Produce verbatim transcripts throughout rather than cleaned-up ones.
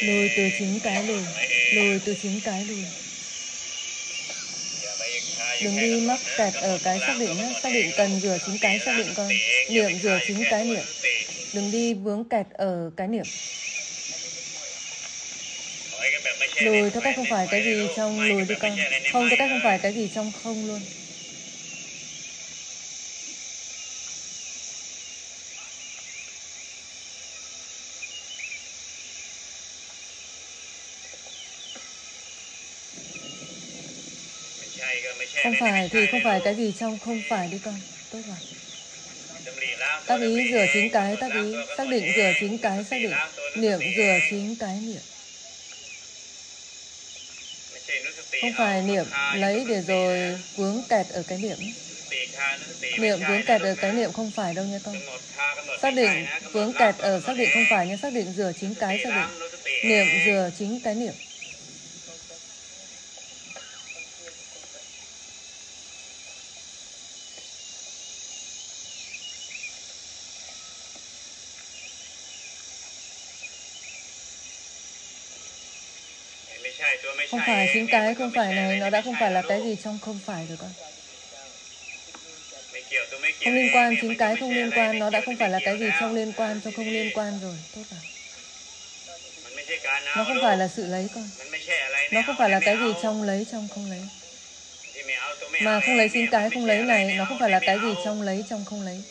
Lùi từ chính cái lùi. Lùi từ chính cái lùi. Đừng đi mắc kẹt ở cái xác định nhé. Xác định cần rửa chính cái xác định con. Niệm rửa chính cái niệm. Đừng đi vướng kẹt ở cái niệm. Lùi theo cách không phải cái gì trong lùi đi con. Không theo cách không phải cái gì trong không luôn. Không phải thì không phải cái gì trong không phải đi con. Tốt rồi. Tác ý rửa chính cái tác ý. Xác định rửa chính cái xác định. Niệm rửa chính cái niệm. Không phải niệm lấy để rồi vướng kẹt ở cái niệm. Niệm vướng kẹt ở cái niệm không phải đâu nha con. Xác định vướng kẹt ở xác định không phải, nhưng xác định rửa chính cái xác định. Niệm rửa chính cái niệm. Không phải chính cái không phải này, nó đã không phải là cái gì trong không phải rồi con. Không liên quan, chính cái không liên quan, nó đã không phải là cái gì trong liên quan, trong không liên quan rồi. Tốt rồi. Nó không phải là sự lấy con. Nó không phải là cái gì trong lấy, trong không lấy. Mà không lấy chính cái không lấy này, nó không phải là cái gì trong lấy, trong không lấy.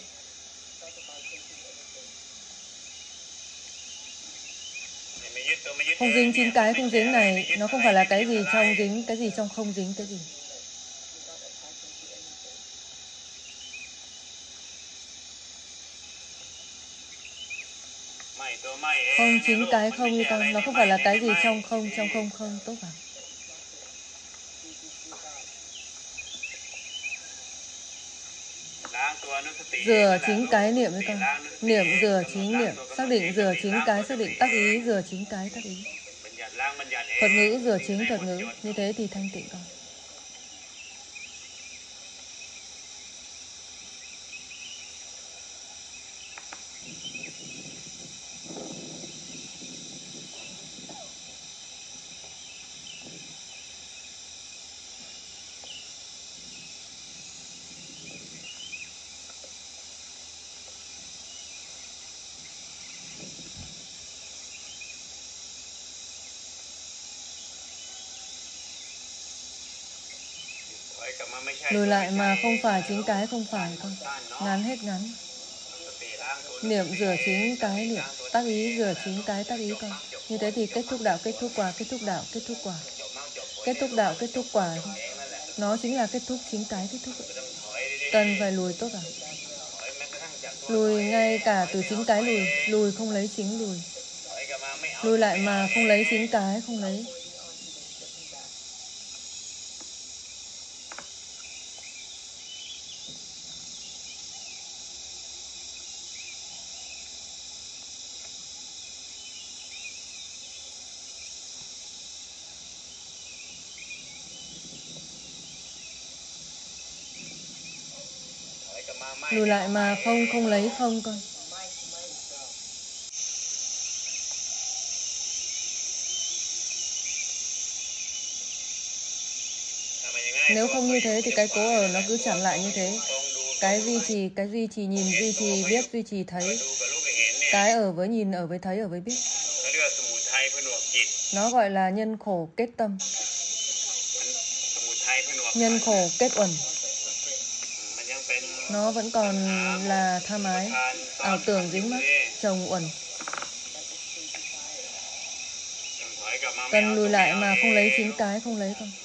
Không dính chính cái không dính này, nó không phải là cái gì trong dính, cái gì trong không dính cái gì. Không chính cái không đi con, nó không phải là cái gì trong không, trong không không. Tốt vào. Rửa chính cái niệm với con. Niệm rửa chính niệm. Xác định rửa chính cái xác định. Tác ý rửa chính cái tác ý. Thuật ngữ rửa chính thuật ngữ. Như thế thì thanh tịnh con. Lùi lại mà không phải chính cái không phải con. Ngắn hết ngắn. Niệm rửa chính cái niệm. Tác ý rửa chính cái tác ý con. Như thế thì kết thúc đạo, kết thúc quả, kết thúc đạo, kết thúc quả. Kết thúc đạo, kết thúc quả. Nó chính là kết thúc chính cái kết thúc. Cần phải lùi tốt à? Lùi ngay cả từ chính cái lùi. Lùi không lấy chính lùi. Lùi lại mà không lấy chính cái không lấy. Lùi lại mà không không lấy không con. Nếu không như thế thì cái cố ở nó cứ chặn lại như thế. Cái duy trì, cái duy trì nhìn, duy trì biết, duy trì thấy. Cái ở với nhìn, ở với thấy, ở với biết. Nó gọi là nhân khổ kết tâm. Nhân khổ kết uẩn. Nó vẫn còn là tham ái, ảo tưởng dính mắc, chồng uẩn. Cần lùi lại mà không lấy chính cái không lấy con.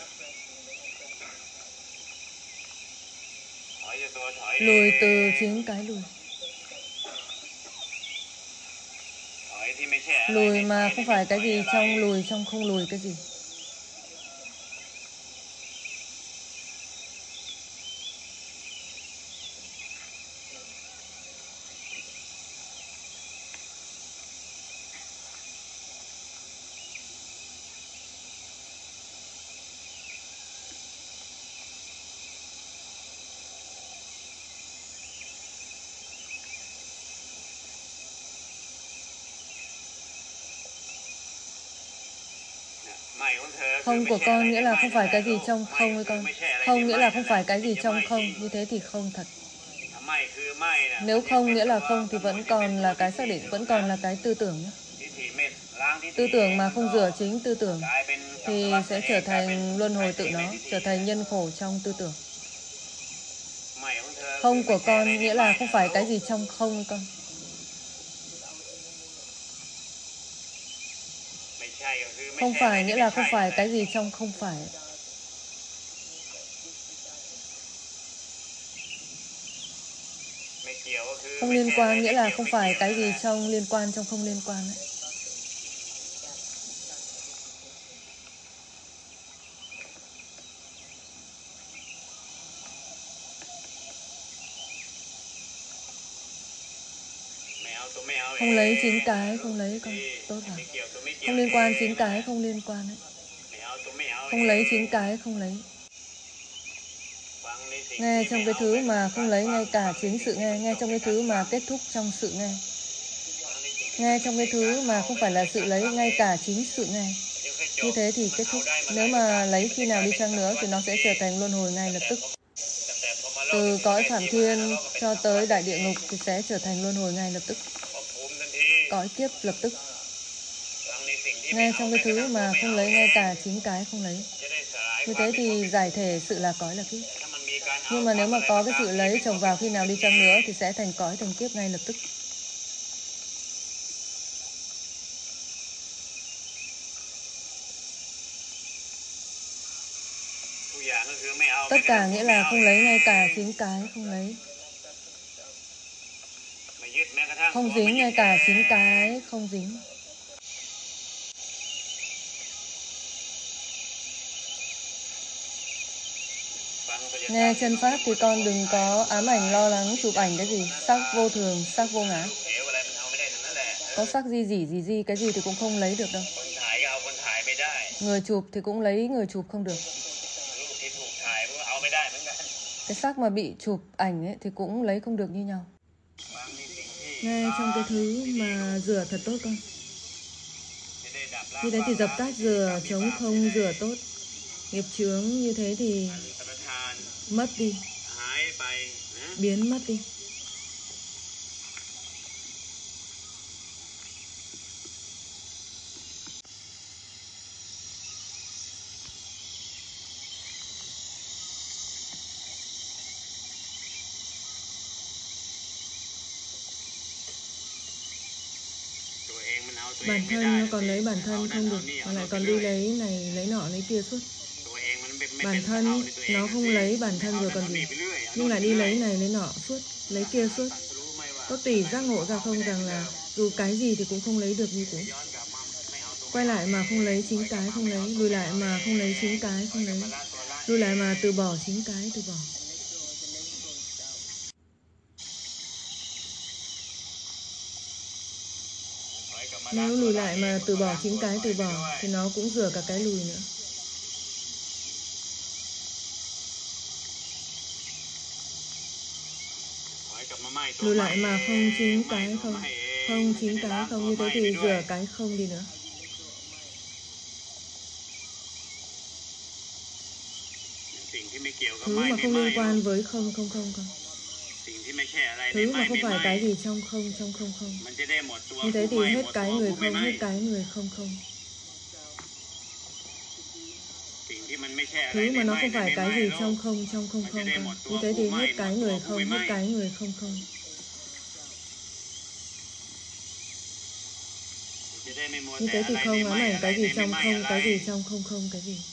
Lùi từ chính cái lùi. Lùi mà không phải cái gì trong lùi, trong không lùi cái gì. Không của con nghĩa là không phải cái gì trong không với con. Không nghĩa là không phải cái gì trong không, như thế thì không thật. Nếu không nghĩa là không thì vẫn còn là cái xác định, vẫn còn là cái tư tưởng. Tư tưởng mà không rửa chính tư tưởng thì sẽ trở thành luân hồi tự nó, trở thành nhân khổ trong tư tưởng. Không của con nghĩa là không phải cái gì trong không với con. Không phải nghĩa là không phải cái gì trong không phải. Không liên quan nghĩa là không phải cái gì trong liên quan trong không liên quan ấy. Không lấy chính cái, không lấy con. Tốt rồi. Không liên quan chính cái, không liên quan ấy. Không lấy chính cái, không lấy. Nghe trong cái thứ mà không lấy ngay cả chính sự nghe. Nghe trong cái thứ mà kết thúc trong sự nghe. Nghe trong cái thứ mà không phải là sự lấy ngay cả chính sự nghe. Như thế thì kết thúc. Nếu mà lấy khi nào đi chăng nữa thì nó sẽ trở thành luân hồi ngay lập tức. Từ cõi Phạm Thiên cho tới đại địa ngục thì sẽ trở thành luân hồi ngay lập tức. Cõi kiếp lập tức. Nghe trong cái thứ mà không lấy ngay cả chính cái không lấy. Như thế thì giải thể sự là cõi là kiếp. Nhưng mà nếu mà có cái sự lấy chồng vào khi nào đi chăng nữa thì sẽ thành cõi thành kiếp ngay lập tức. Tất cả nghĩa là không lấy ngay cả chính cái không lấy. Không dính ngay cả chính cái không dính. Nghe chân pháp thì con đừng có ám ảnh lo lắng chụp ảnh cái gì. Sắc vô thường, sắc vô ngã. Có sắc gì gì gì gì cái gì thì cũng không lấy được đâu. Người chụp thì cũng lấy người chụp không được. Cái sắc mà bị chụp ảnh ấy thì cũng lấy không được như nhau. Nghe trong cái thứ mà rửa thật tốt con. Như thế thì dập tắt rửa, chống không rửa tốt. Nghiệp chướng như thế thì mất đi. Biến mất đi. Bản thân nó còn lấy bản thân không được, mà lại còn đi lấy này, lấy nọ, lấy kia suốt. Bản thân nó không lấy bản thân rồi còn gì, nhưng lại đi lấy này, lấy nọ suốt, lấy kia suốt. Có tỷ giác ngộ ra không rằng là dù cái gì thì cũng không lấy được như cũ. Quay lại mà không lấy chính cái không lấy, lùi lại mà không lấy chính cái không lấy, lùi lại mà từ bỏ chính cái từ bỏ. Nếu lùi lại mà từ bỏ chính cái từ bỏ thì nó cũng rửa cả cái lùi nữa. Lùi lại mà không chính cái không, không chính cái không, như thế thì rửa cái không đi nữa. Thứ mà không liên quan với không không không không. Thứ mà không phải cái gì trong không trong không không. Như thế thì hết cái người không, hết cái người không không. Thứ mà nó không phải cái gì trong không trong không không con. Như thế thì hết cái người không, hết cái người không không. Như thế thì không ám ảnh cái gì trong không, cái gì trong không không, cái gì.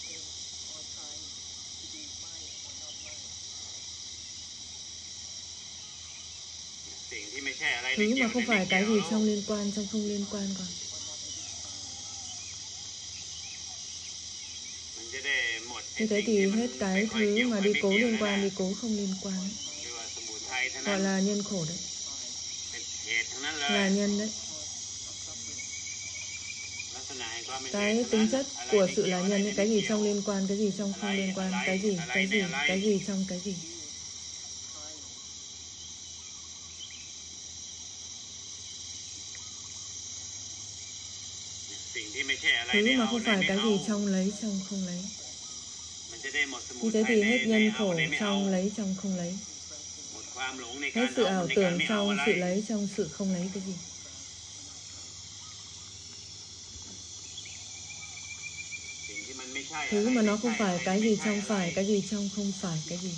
Thứ mà không phải cái gì trong liên quan, trong không liên quan còn. Như thế thì hết cái thứ mà đi cố liên quan, đi cố không liên quan ấy. Gọi là nhân khổ đấy. Là nhân đấy. Cái tính chất của sự là nhân ấy, cái gì trong liên quan, cái gì trong không liên quan, cái gì, cái gì, cái gì trong cái gì. Thứ mà không phải cái gì trong lấy trong không lấy. Như thế thì hết nhân khổ trong lấy trong không lấy. Hết sự ảo tưởng trong sự lấy trong sự không lấy cái gì. Thứ mà nó không phải cái gì trong phải cái gì trong không phải cái gì.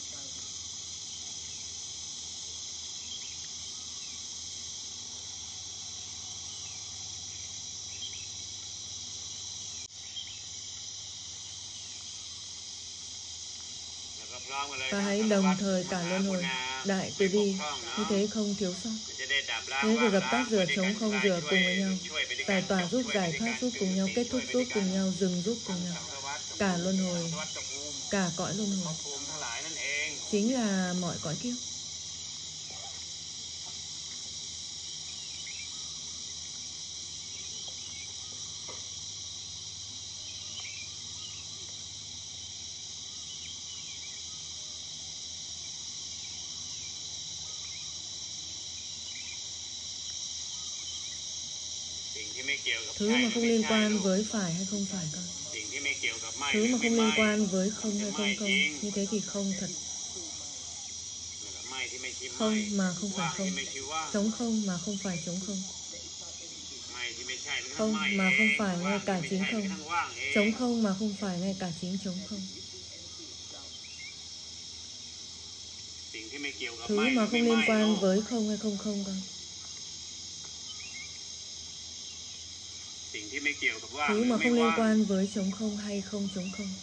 Và hãy đồng thời cả luân hồi đại từ bi, như thế không thiếu sót. Thế rồi dập tắt rửa trống không rửa cùng với nhau, giải tỏa giúp giải thoát giúp cùng nhau, kết thúc giúp cùng nhau, dừng giúp cùng nhau. Cả luân hồi, cả cõi luân hồi chính là mọi cõi kiếp. Thứ mà không liên quan với phải hay không phải con. Thứ mà không liên quan với không hay không không, như thế thì không thật. Không mà không phải không. Trống không mà không phải trống không. Không mà không phải ngay cả chính không. Trống không mà không phải ngay cả chính trống không. Thứ mà không liên quan với không hay không không con. Thứ mà không liên quan với trống không hay không trống không.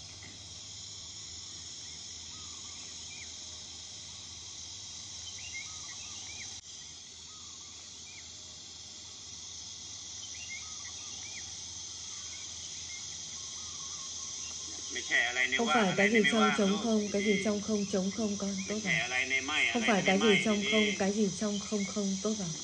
Không phải cái gì trong trống không, cái gì trong không trống không con, tốt rồi. Không phải cái gì trong không, cái gì trong không không, tốt rồi.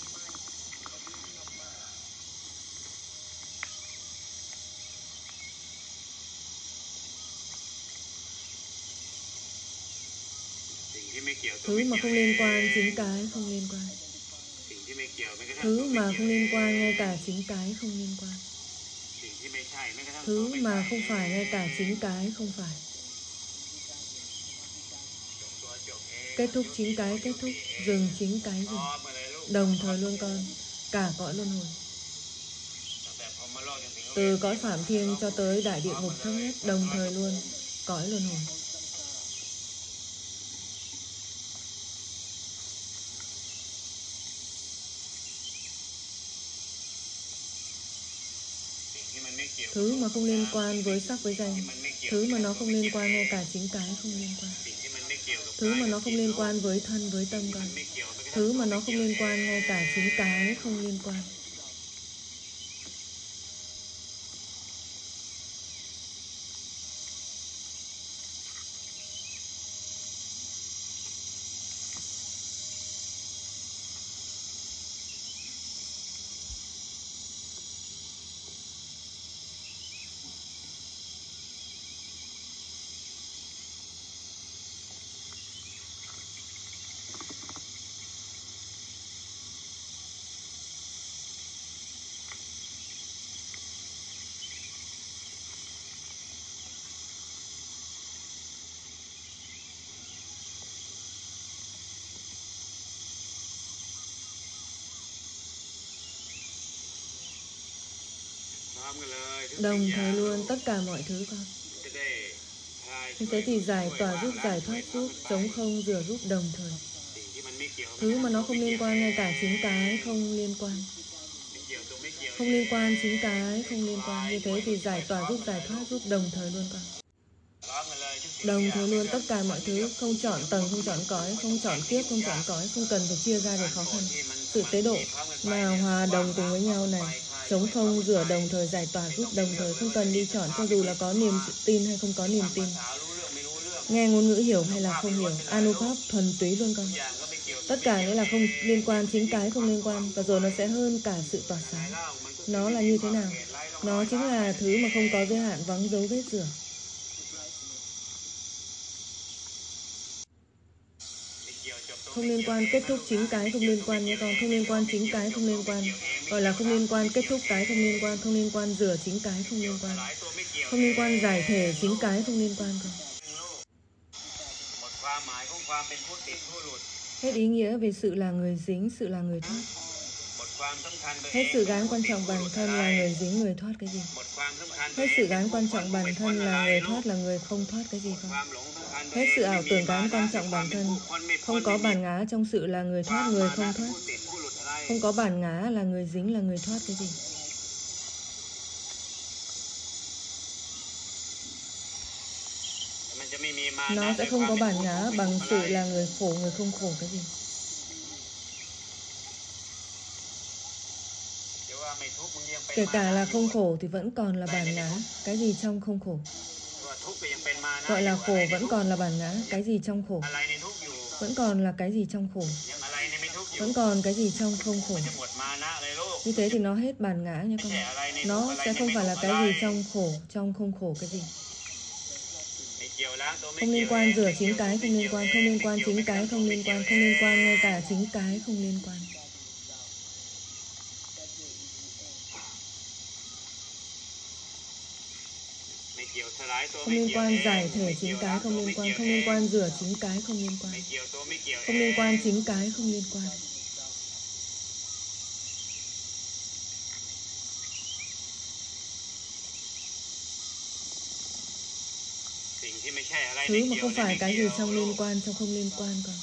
Thứ mà không liên quan chính cái không liên quan. Thứ mà không liên quan ngay cả chính cái không liên quan. Thứ mà không phải ngay cả chính cái không phải. Kết thúc chính cái kết thúc, dừng chính cái dừng. Đồng thời luôn con, cả cõi luân hồi. Từ cõi Phạm Thiên cho tới đại địa ngục thấp nhất, đồng thời luôn, cõi luân hồi. Thứ mà không liên quan với sắc với danh. Thứ mà nó không liên quan ngay cả chính cái không liên quan. Thứ mà nó không liên quan với thân với tâm con. Thứ mà nó không liên quan ngay cả chính cái không liên quan. Đồng thời luôn tất cả mọi thứ con. Như thế thì giải tỏa giúp giải thoát giúp, trống không rửa giúp đồng thời. Thứ mà nó không liên quan ngay cả chính cái không liên quan. Không liên quan chính cái không liên quan. Như thế thì giải tỏa giúp giải thoát giúp đồng thời luôn con. Đồng thời luôn tất cả mọi thứ, không chọn tầng, không chọn cõi, không chọn kiếp, không chọn cõi, không cần phải chia ra để khó khăn. Sự tế độ mà hòa đồng cùng với nhau này, chống không rửa đồng thời giải tỏa giúp đồng thời, không cần đi chọn cho dù là có niềm tin hay không có niềm tin, nghe ngôn ngữ hiểu hay là không hiểu, Anupap thuần túy luôn con. Tất cả nghĩa là không liên quan, chính cái không liên quan, và rồi nó sẽ hơn cả sự tỏa sáng. Nó là như thế nào? Nó chính là thứ mà không có giới hạn, vắng dấu vết rửa. Không liên quan, kết thúc chính cái không liên quan nha con. Không liên quan, chính cái không liên quan. Gọi là không liên quan, kết thúc cái không liên quan. Không liên quan, rửa chính cái không liên quan. Không liên quan, giải thể chính cái không liên quan con. Hết ý nghĩa về sự là người dính, sự là người thoát. Hết sự gán quan trọng bản thân là người dính, người thoát cái gì. Hết sự gán quan trọng bản thân là người thoát, là người không thoát cái gì con. Hết sự ảo tưởng gán quan trọng bản thân. Không có bản ngã trong sự là người thoát, người không thoát. Không có bản ngã là người dính, là người thoát cái gì. Nó sẽ không có bản ngã bằng sự là người khổ, người không khổ cái gì. Kể cả là không khổ thì vẫn còn là bản ngã. Cái gì trong không khổ? Gọi là khổ vẫn còn là bản ngã. Cái gì trong khổ? Vẫn còn là cái gì trong khổ? Vẫn còn cái gì trong không khổ? Như thế thì nó hết bản ngã nha con. Nó sẽ không phải là cái gì trong khổ, trong không khổ cái gì. Không liên quan, rửa chính cái không liên quan. Không liên quan, chính cái không liên quan. Không liên quan, ngay cả chính cái không liên quan. Không liên quan, giải thể chính cái không liên quan. Không liên quan, rửa chính cái không liên quan. Không liên quan, chính cái không liên quan. Thứ mà không phải cái gì trong liên quan, trong không liên quan còn.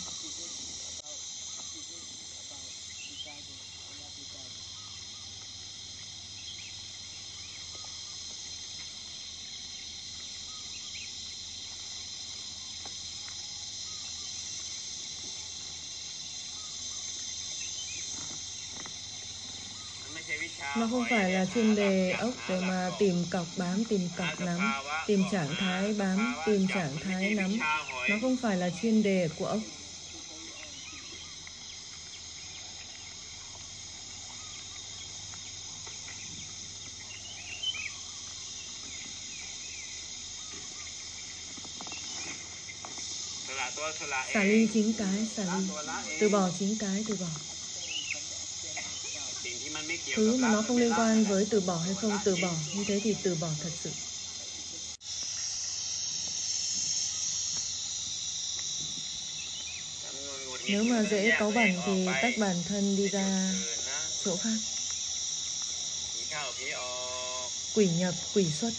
Nó không phải là chuyên đề ốc để mà tìm cọc bám, tìm cọc nắm, tìm trạng thái bám, tìm trạng thái nắm. Nó không phải là chuyên đề của ốc. Xả ly chính cái, xả ly. Từ bỏ chính cái, từ bỏ. Thứ mà nó không liên quan với từ bỏ hay không từ bỏ, như thế thì từ bỏ thật sự. Nếu mà dễ cáu bẩn thì tách bản thân đi ra chỗ khác. Quỷ nhập, quỷ xuất.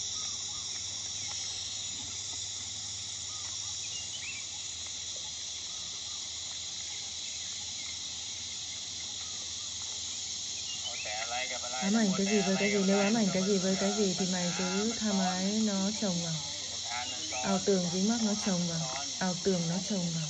Ám ảnh cái gì với cái gì, nếu ám ảnh cái gì với cái gì thì mày cứ tham ái nó chồng vào. Ảo tưởng dính mắc nó chồng vào. Ảo tưởng nó chồng vào.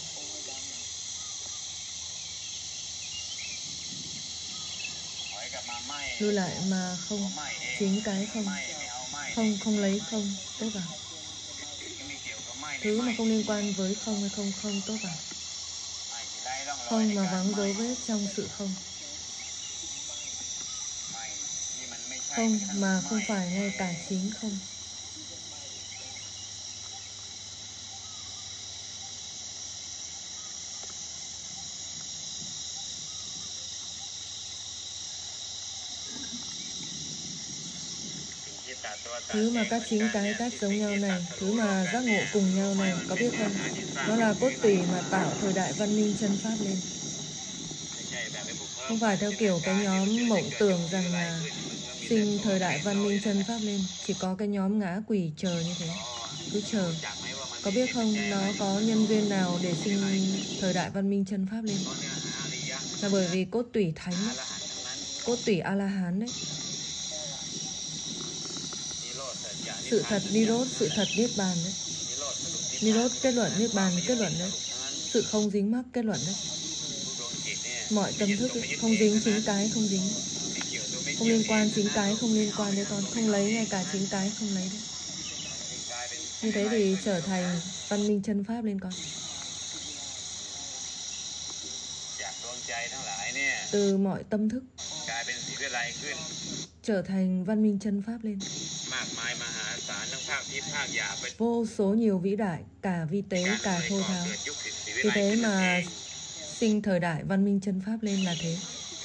Lưu lại mà không, chính cái không. Không, không lấy không, tốt vào. Thứ mà không liên quan với không hay không, không, tốt vào. Không mà vắng dấu vết trong sự không. Không mà không phải ngay cả chính không. Thứ mà các chính cái tách giống nhau này, thứ mà giác ngộ cùng nhau này, có biết không? Nó là cốt tủy mà tạo thời đại văn minh chân pháp lên. Không phải theo kiểu cái nhóm mộng tưởng rằng là sinh thời đại văn minh chân pháp lên. Chỉ có cái nhóm ngã quỷ chờ như thế. Cứ chờ. Có biết không, nó có nhân duyên nào để sinh thời đại văn minh chân pháp lên? Là bởi vì cốt tủy thánh ấy. Cốt tủy A-la-hán đấy. Sự thật Nirod, sự thật Niết Bàn đấy. Nirod kết luận, Niết Bàn kết luận đấy. Sự không dính mắc kết luận đấy. Mọi tâm thức ấy, không dính chính cái không dính. Không liên quan chính cái không liên quan đấy con. Không lấy ngay cả chính cái không lấy đấy. Như thế thì trở thành văn minh chân pháp lên con. Từ mọi tâm thức trở thành văn minh chân pháp lên. Vô số nhiều vĩ đại, cả vi tế, cả thô tháo. Vì thế mà sinh thời đại văn minh chân pháp lên là thế.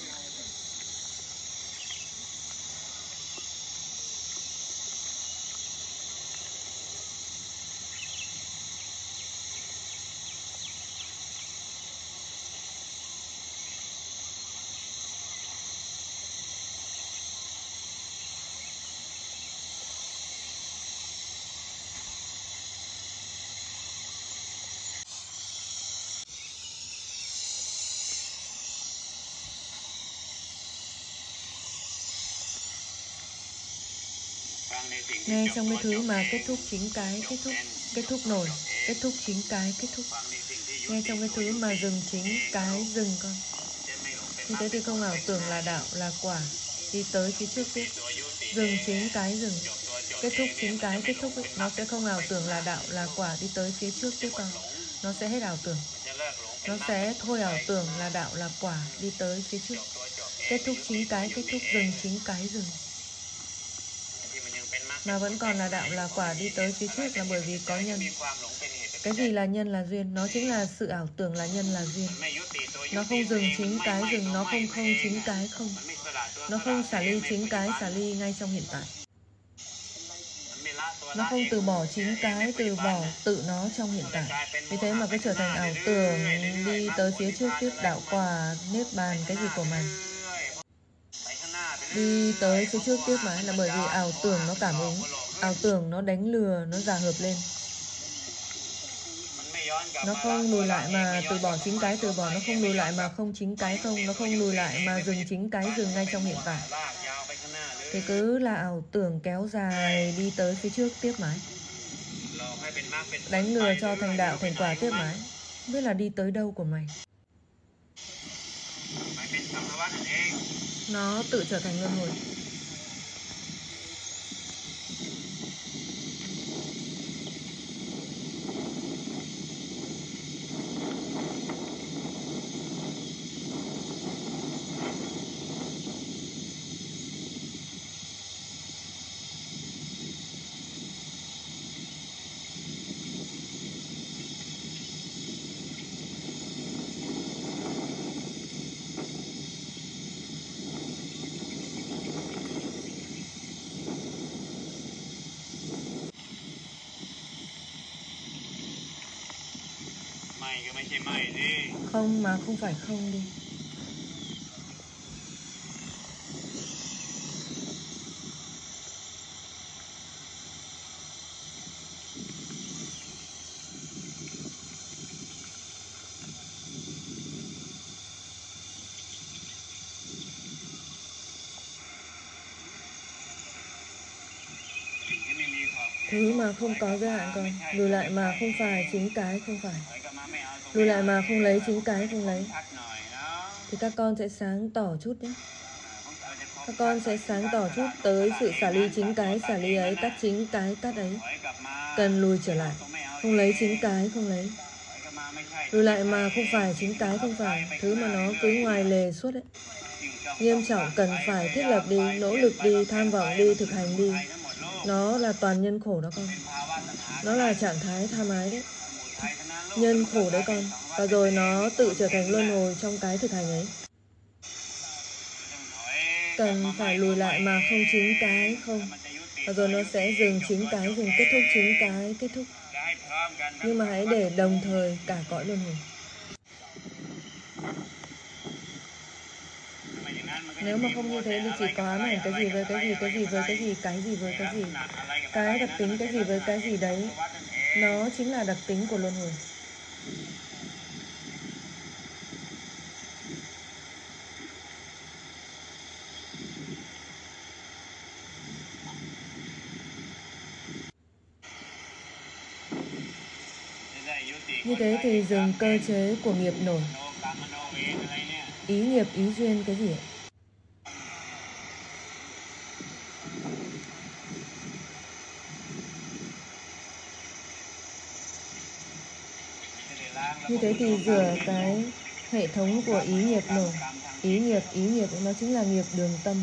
Nghe trong cái thứ mà kết thúc chính cái kết thúc, kết thúc nổi, kết thúc chính cái kết thúc. Nghe trong cái thứ mà dừng chính cái dừng con. Như thế thì không ảo tưởng là đạo, là quả, đi tới phía trước tiếp. Dừng chính cái dừng, kết thúc chính cái kết thúc ấy, nó sẽ không ảo tưởng là đạo, là quả, đi tới phía trước tiếp con. Nó sẽ hết ảo tưởng. Nó sẽ thôi ảo tưởng là đạo, là quả, đi tới phía trước. Kết thúc chính cái kết thúc, dừng chính cái dừng. Mà vẫn còn là đạo, là quả, đi tới phía trước là bởi vì có nhân. Cái gì là nhân là duyên? Nó chính là sự ảo tưởng là nhân là duyên. Nó không dừng chính cái dừng, nó không không chính cái không. Nó không xả ly chính cái xả ly ngay trong hiện tại. Nó không từ bỏ chính cái, từ bỏ tự nó trong hiện tại. Vì thế mà cái trở thành ảo tưởng, đi tới phía trước tiếp đạo quả, niết bàn, cái gì của mày. Đi tới phía trước tiếp mà là bởi vì ảo tưởng nó cảm ứng, ảo tưởng nó đánh lừa, nó giả hợp lên. Nó không lùi lại mà từ bỏ chính cái từ bỏ, nó không lùi lại mà không chính cái không, nó không lùi lại mà dừng chính cái dừng ngay trong hiện tại. Thì cứ là ảo tưởng kéo dài đi tới phía trước tiếp mãi. Đánh lừa cho thành đạo thành quả tiếp mãi. Không biết là đi tới đâu của mày. Nó tự trở thành luân hồi. Không mà không phải không đi. Thứ mà không có giới hạn con. Lùi lại mà không phải chính cái không phải. Lùi lại mà không lấy chính cái không lấy. Thì các con sẽ sáng tỏ chút nhé. Các con sẽ sáng tỏ chút tới sự xả ly chính cái xả ly ấy, tắt chính cái tắt ấy. Cần lùi trở lại. Không lấy chính cái không lấy. Lùi lại mà không phải chính cái không phải. Thứ mà nó cứ ngoài lề suốt đấy. Nghiêm trọng cần phải thiết lập đi, nỗ lực đi, tham vọng đi, thực hành đi. Nó là toàn nhân khổ đó con. Nó là trạng thái tham ái đấy. Nhân khổ đấy con. Và rồi nó tự trở thành luân hồi trong cái thực hành ấy. Cần phải lùi lại mà không chính cái không. Và rồi nó sẽ dừng chính cái, dừng kết thúc chính cái kết thúc. Nhưng mà hãy để đồng thời cả cõi luân hồi. Nếu mà không như thế thì chỉ có ám ảnh cái gì với cái gì, cái gì với cái gì, cái gì với cái gì. Cái đặc tính cái gì với cái gì đấy. Nó chính là đặc tính của luân hồi. Như thế thì dừng cơ chế của nghiệp nổi. Ý nghiệp, ý duyên cái gì ạ? Như thế thì rửa cái hệ thống của ý nghiệp nổi. Ý nghiệp, ý nghiệp nó chính là nghiệp đường tâm.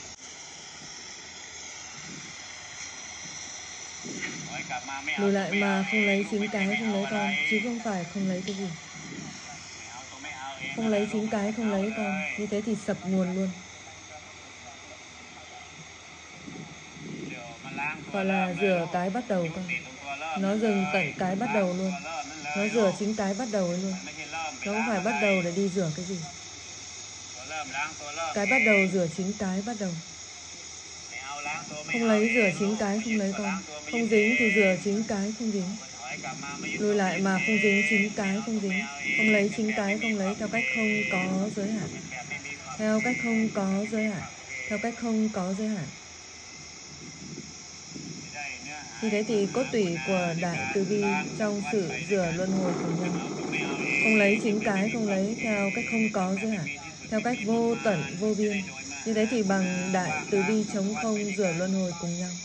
Lùi lại mà không lấy chính cái không lấy con, chứ không phải không lấy cái gì. Không lấy chính cái, không lấy con. Như thế thì sập nguồn luôn. Gọi là rửa cái bắt đầu con. Nó dừng tận cái bắt đầu luôn. Nó rửa chính cái bắt đầu ấy luôn. Nó không phải bắt đầu để đi rửa cái gì. Cái bắt đầu rửa chính cái bắt đầu. Không lấy rửa chính cái, không lấy con. Không dính thì rửa chính cái, không dính. Lùi lại mà không dính chính cái, không dính. Không lấy chính cái, không lấy theo cách không có giới hạn. Theo cách không có giới hạn. Theo cách không có giới hạn. Như thế thì cốt tủy của Đại Từ Bi trong sự rửa luân hồi cùng nhau. Không lấy chính cái, không lấy theo cách không có giới hạn. Theo cách vô tận, vô biên. Như thế thì bằng Đại Từ Bi chống không rửa luân hồi cùng nhau.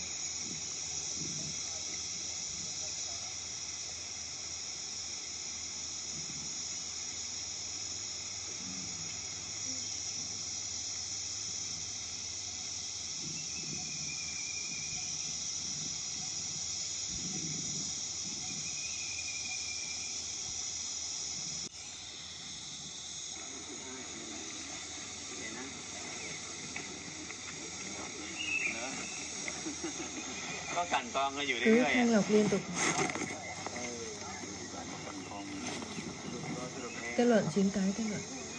Có cành con ở dưới Cứ đây thanh lọc liên tục. Kết luận chính cái, kết luận.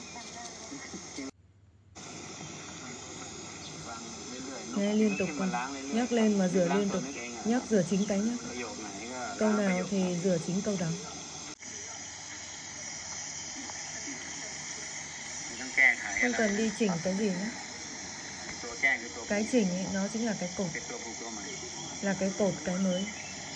Nghe liên tục con. Nhắc lên mà rửa liên tục. Nhắc rửa chính cái nhắc. Câu nào thì rửa chính câu đó. Không cần đi chỉnh cái gì nữa. Cái chỉnh ấy, nó chính là cái cột. Là cái cột, cái mới.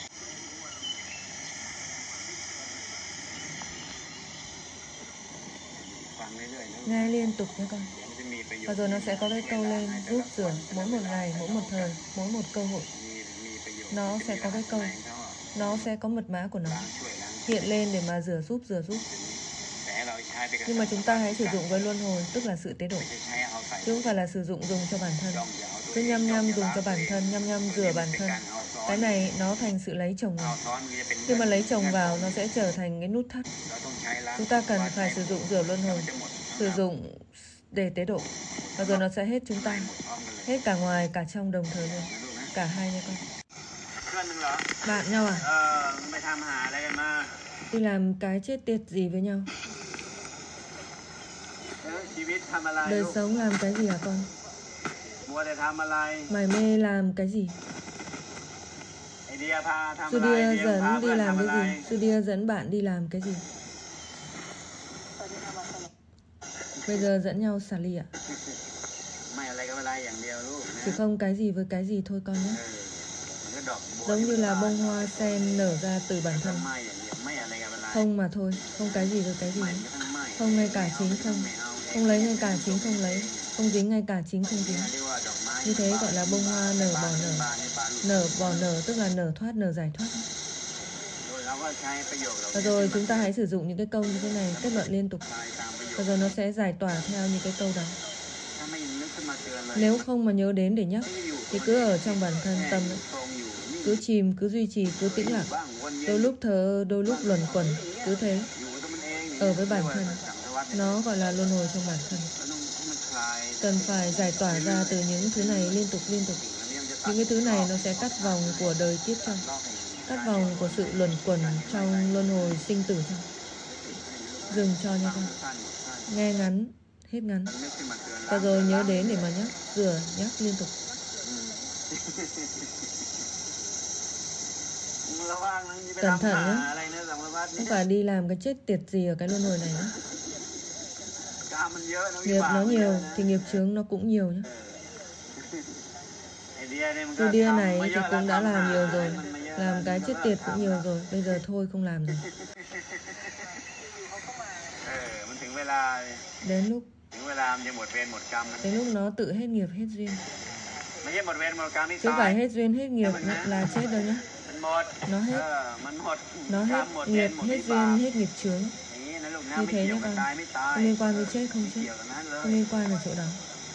Nghe liên tục nha con. Và rồi nó sẽ có cái câu lên giúp rửa mỗi một ngày, mỗi một thời, mỗi một cơ hội. Nó sẽ có cái câu. Nó sẽ có mật mã của nó hiện lên để mà rửa giúp, rửa giúp. Nhưng mà chúng ta hãy sử dụng với luân hồi, tức là sự tế độ. Chứ không phải là sử dụng dùng cho bản thân. Cứ nhăm nhăm dùng cho bản thân, nhăm nhăm rửa bản thân. Cái này nó thành sự lấy chồng vào. Khi mà lấy chồng vào, nó sẽ trở thành cái nút thắt. Chúng ta cần phải sử dụng rửa luân hồi, sử dụng để tế độ. Và rồi nó sẽ hết chúng ta. Hết cả ngoài, cả trong đồng thời luôn. Cả hai nha con. Bạn nhau à? Đi làm cái chết tiệt gì với nhau? Đời sống làm cái gì hả con? Mải mê làm cái gì? Sudia dẫn đi làm cái gì? Sudia dẫn bạn đi làm cái gì? Bây giờ dẫn nhau xả ly ạ? Chỉ không cái gì với cái gì thôi con nhé. Giống như là bông hoa sen nở ra từ bản thân. Không mà thôi, không cái gì với cái gì. Không ngay cả chính không. Không lấy ngay cả chính không lấy. Không dính ngay cả chính không dính. Như thế gọi là bông hoa nở bỏ nở. Nở bỏ nở tức là nở thoát, nở giải thoát. Và rồi chúng ta hãy sử dụng những cái câu như thế này, kết luận liên tục. Và rồi nó sẽ giải tỏa theo những cái câu đó. Nếu không mà nhớ đến để nhắc thì cứ ở trong bản thân tâm ấy. Cứ chìm, cứ duy trì, cứ tĩnh lặng. Đôi lúc thở, đôi lúc luẩn quẩn. Cứ thế. Ở với bản thân. Nó gọi là luân hồi trong bản thân. Cần phải giải tỏa ra từ những thứ này liên tục liên tục. Những cái thứ này nó sẽ cắt vòng của đời kiếp trong. Cắt vòng của sự luẩn quẩn trong luân hồi sinh tử trong. Dừng cho nha con. Nghe ngắn, hết ngắn. Và rồi nhớ đến để mà nhắc, rửa, nhắc liên tục. Cẩn thận nhé. Không phải đi làm cái chết tiệt gì ở cái luân hồi này nữa. Nghiệp nó nhiều thì nghiệp chướng nó cũng nhiều nhé. Từ đia này thì cũng đã làm nhiều rồi. Làm cái chết tiệt cũng nhiều rồi. Bây giờ thôi không làm rồi. Đến lúc Đến lúc nó tự hết nghiệp, hết duyên. Chứ phải hết duyên, hết nghiệp là chết đâu nhá. Nó hết Nó hết nghiệp, hết duyên, hết nghiệp chướng. Như thế nhá con. Không liên quan với chết, không chết. Không liên quan ở chỗ đó.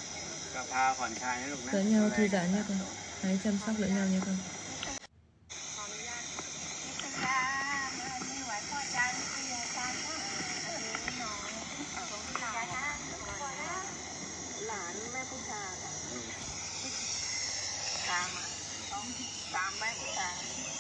Lẫn nhau thư giãn nha con. Hãy chăm sóc lẫn nhau nha con. ตามไหมคุณตา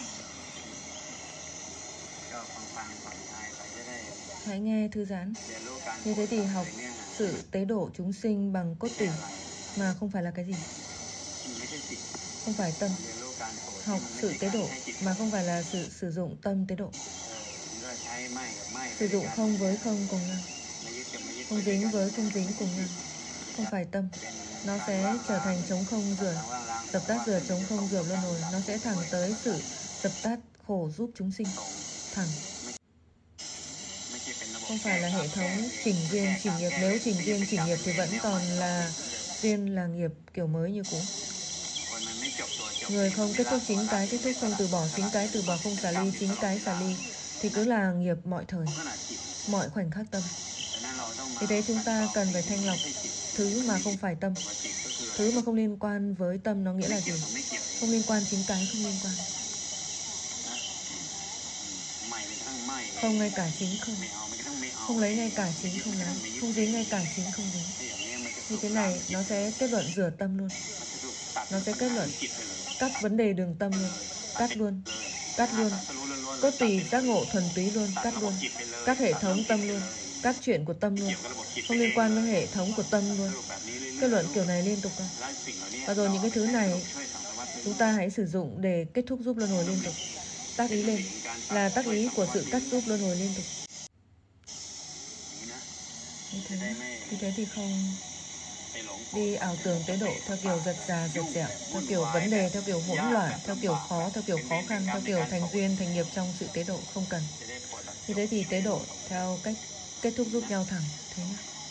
ก็ฟังๆผ่อนคลายไปจะได้ Hãy nghe thư giãn. เรียนรู้การ Như thế thì học เนื้อหา sự tế độ chúng sinh bằng cốt tủy mà không phải là cái gì, ไม่ใช่จิต không phải tâm. เรียนรู้การโผล่ Học ที่มันไม่ sự ใช่ tế การ độ ใช้จิต mà không phải là sự sử dụng tâm tế độ. เออมันก็ใช้ไม่กับไม่ Sử dụng không với không cùng ngăn, ไม่ยึดกับไม่ยึด không dính với không dính cùng ngăn. Không phải tâm. Nó sẽ trở thành trống không rửa, dập tắt rửa trống không rửa luân hồi. Nó sẽ thẳng tới sự dập tắt khổ giúp chúng sinh. Thẳng. ไม่ใช่เป็นระบบ Không phải là hệ thống chỉnh duyên chỉnh nghiệp. Nếu chỉnh duyên chỉnh nghiệp thì vẫn còn là duyên là nghiệp kiểu mới như cũ. คนมันไม่จบตัวจบ Người không kết thúc chính cái kết thúc, không từ bỏ chính cái từ bỏ, không xả ly chính cái xả ly thì cứ là nghiệp mọi thời, ขนาดจิต mọi khoảnh khắc tâm. ฉะนั้นเราต้องมา Vì thế chúng ta cần phải thanh lọc thứ mà không phải tâm. ว่าจิตก็คือ Thứ mà không liên quan với tâm nó nghĩa là เกี่ยว gì? กับไม่เกี่ยว Không liên quan chính cái không liên quan. ไม่ไม่ทั้งไม่ Không ngay cả chính không. ไม่เอาไม่ทั้งไม่เอา Không lấy ngay cả chính không lấy. Không dính ngay cả chính không dính. อย่างนี้มันจะ Như thế này nó sẽ kết luận rửa tâm luôn. มันจะถูกตัด Nó sẽ kết luận จิตไปเลย cắt vấn đề đường tâm luôn. Cắt luôn. Cắt luôn. ตัดสรู้ล้วนๆ Cốt tùy giác ngộ thuần túy luôn. ตัด Cắt ระบบ luôn. จิตไปเลย Các hệ thống tâm ตัด luôn. ระบบจิตไปเลย Các chuyện của tâm luôn. เกี่ยวกับระบบจิต Không liên quan với hệ thống của tâm luôn. สรุปแบบนี้เรื่อยๆ Kết luận kiểu này liên tục. และสิ่งเหล่านี้ Và rồi những cái thứ này ช่วยสังสารวัฏ chúng ta hãy sử dụng để kết thúc giúp luân hồi liên tục. Tác ý lên là tác ý của sự cắt giúp luân hồi liên tục. อย่างนี้นะ Như thế, như thế thì không ไปหลง đi ảo tưởng tế độ theo kiểu giật già giật dẻo, theo kiểu vấn đề, theo kiểu hỗn loạn, theo kiểu khó, theo kiểu khó khăn, theo kiểu thành duyên thành nghiệp trong sự tế độ không cần. จะได้ผล Như thế thì tế độ theo cách kết thúc giúp nhau thẳng thế nhé.